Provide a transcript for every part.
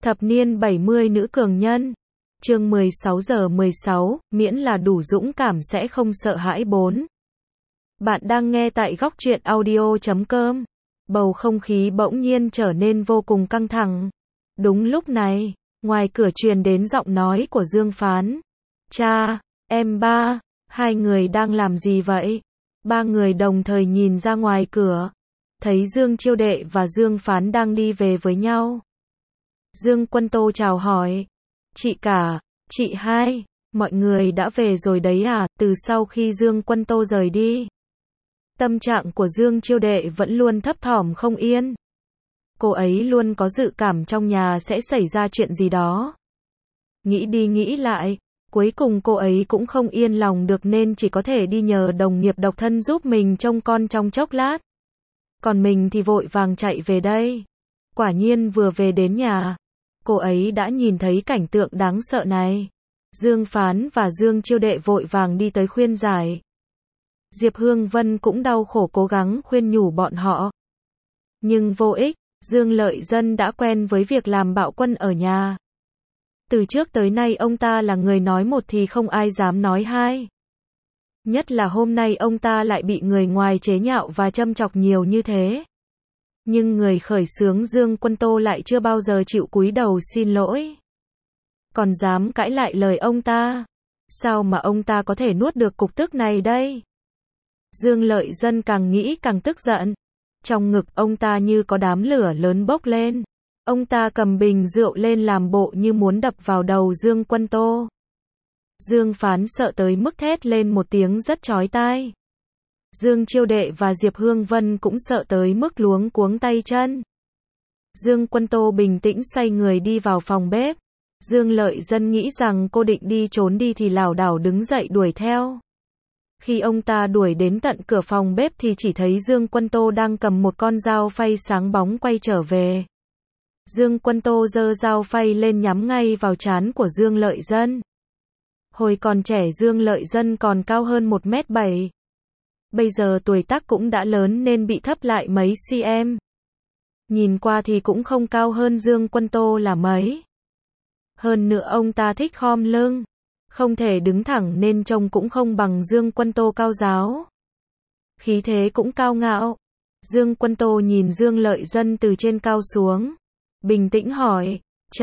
Thập niên 70 nữ cường nhân. Chương 16 giờ 16, miễn là đủ dũng cảm sẽ không sợ hãi 4. Bạn đang nghe tại góc truyện audio.com. Bầu không khí bỗng nhiên trở nên vô cùng căng thẳng. Đúng lúc này, ngoài cửa truyền đến giọng nói của Dương Phán. Cha, em ba, hai người đang làm gì vậy? Ba người đồng thời nhìn ra ngoài cửa. Thấy Dương Chiêu Đệ và Dương Phán đang đi về với nhau. Dương Quân Tô chào hỏi. Chị cả, chị hai, mọi người đã về rồi đấy à? Từ sau khi Dương Quân Tô rời đi, tâm trạng của Dương Chiêu Đệ vẫn luôn thấp thỏm không yên. Cô ấy luôn có dự cảm trong nhà sẽ xảy ra chuyện gì đó. Nghĩ đi nghĩ lại, cuối cùng cô ấy cũng không yên lòng được nên chỉ có thể đi nhờ đồng nghiệp độc thân giúp mình trông con trong chốc lát. Còn mình thì vội vàng chạy về đây. Quả nhiên vừa về đến nhà, cô ấy đã nhìn thấy cảnh tượng đáng sợ này. Dương Phán và Dương Chiêu Đệ vội vàng đi tới khuyên giải. Diệp Hương Vân cũng đau khổ cố gắng khuyên nhủ bọn họ. Nhưng vô ích, Dương Lợi Dân đã quen với việc làm bạo quân ở nhà. Từ trước tới nay ông ta là người nói một thì không ai dám nói hai. Nhất là hôm nay ông ta lại bị người ngoài chế nhạo và châm chọc nhiều như thế. Nhưng người khởi xướng Dương Quân Tô lại chưa bao giờ chịu cúi đầu xin lỗi. Còn dám cãi lại lời ông ta. Sao mà ông ta có thể nuốt được cục tức này đây? Dương Lợi Dân càng nghĩ càng tức giận. Trong ngực ông ta như có đám lửa lớn bốc lên. Ông ta cầm bình rượu lên làm bộ như muốn đập vào đầu Dương Quân Tô. Dương Phán sợ tới mức thét lên một tiếng rất chói tai. Dương Chiêu Đệ và Diệp Hương Vân cũng sợ tới mức luống cuống tay chân. Dương Quân Tô bình tĩnh xoay người đi vào phòng bếp. Dương Lợi Dân nghĩ rằng cô định đi trốn đi thì lảo đảo đứng dậy đuổi theo. Khi ông ta đuổi đến tận cửa phòng bếp thì chỉ thấy Dương Quân Tô đang cầm một con dao phay sáng bóng quay trở về. Dương Quân Tô giơ dao phay lên nhắm ngay vào trán của Dương Lợi Dân. Hồi còn trẻ Dương Lợi Dân còn cao hơn 1m7. Bây giờ tuổi tác cũng đã lớn nên bị thấp lại mấy cm. Nhìn qua thì cũng không cao hơn Dương Quân Tô là mấy. Hơn nữa ông ta thích khom lưng. Không thể đứng thẳng nên trông cũng không bằng Dương Quân Tô cao ráo. Khí thế cũng cao ngạo. Dương Quân Tô nhìn Dương Lợi Dân từ trên cao xuống. Bình tĩnh hỏi,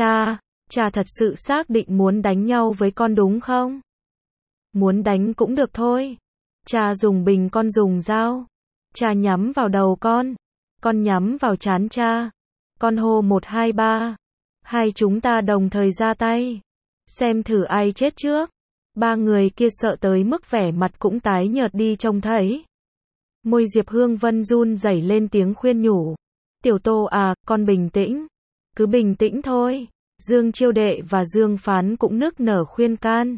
cha thật sự xác định muốn đánh nhau với con đúng không? Muốn đánh cũng được thôi. Cha dùng bình con dùng dao. Cha nhắm vào đầu con nhắm vào trán cha. Con hô 1 2 3. Hai chúng ta đồng thời ra tay. Xem thử ai chết trước. Ba người kia sợ tới mức vẻ mặt cũng tái nhợt đi trông thấy. Môi Diệp Hương Vân run rẩy lên tiếng khuyên nhủ. Tiểu Tô à, con bình tĩnh. Cứ bình tĩnh thôi. Dương Chiêu Đệ và Dương Phán cũng nức nở khuyên can.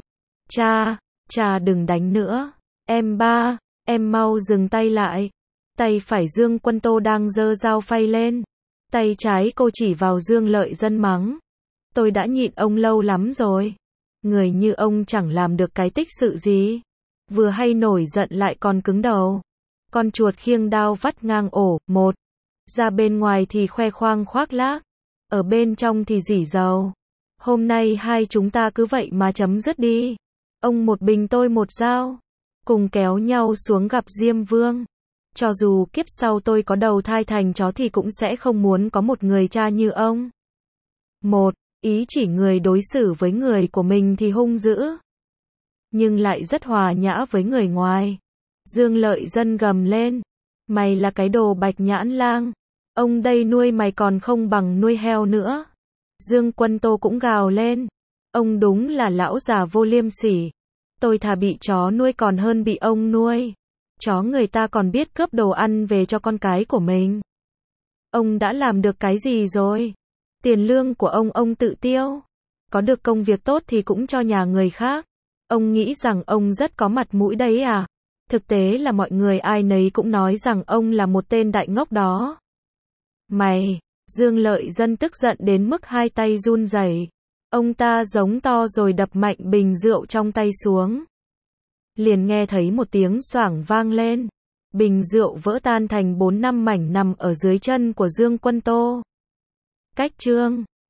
Cha đừng đánh nữa. Em ba, em mau dừng tay lại. Tay phải Dương Quân Tô đang giơ dao phay lên. Tay trái cô chỉ vào Dương Lợi Dân mắng. Tôi đã nhịn ông lâu lắm rồi. Người như ông chẳng làm được cái tích sự gì. Vừa hay nổi giận lại còn cứng đầu. Con chuột khiêng đao vắt ngang ổ, một. Ra bên ngoài thì khoe khoang khoác lác. Ở bên trong thì rỉ dầu. Hôm nay hai chúng ta cứ vậy mà chấm dứt đi. Ông một bình tôi một dao. Cùng kéo nhau xuống gặp Diêm Vương. Cho dù kiếp sau tôi có đầu thai thành chó thì cũng sẽ không muốn có một người cha như ông. Một, ý chỉ người đối xử với người của mình thì hung dữ. Nhưng lại rất hòa nhã với người ngoài. Dương Lợi Dân gầm lên. Mày là cái đồ bạch nhãn lang. Ông đây nuôi mày còn không bằng nuôi heo nữa. Dương Quân Tô cũng gào lên. Ông đúng là lão già vô liêm sỉ. Tôi thà bị chó nuôi còn hơn bị ông nuôi. Chó người ta còn biết cướp đồ ăn về cho con cái của mình. Ông đã làm được cái gì rồi? Tiền lương của ông tự tiêu. Có được công việc tốt thì cũng cho nhà người khác. Ông nghĩ rằng ông rất có mặt mũi đấy à? Thực tế là mọi người ai nấy cũng nói rằng ông là một tên đại ngốc đó. Mày, Dương Lợi Dân tức giận đến mức hai tay run rẩy. Ông ta giống to rồi đập mạnh bình rượu trong tay xuống. Liền nghe thấy một tiếng xoảng vang lên. Bình rượu vỡ tan thành 4-5 mảnh nằm ở dưới chân của Dương Quân Tô. Cách chương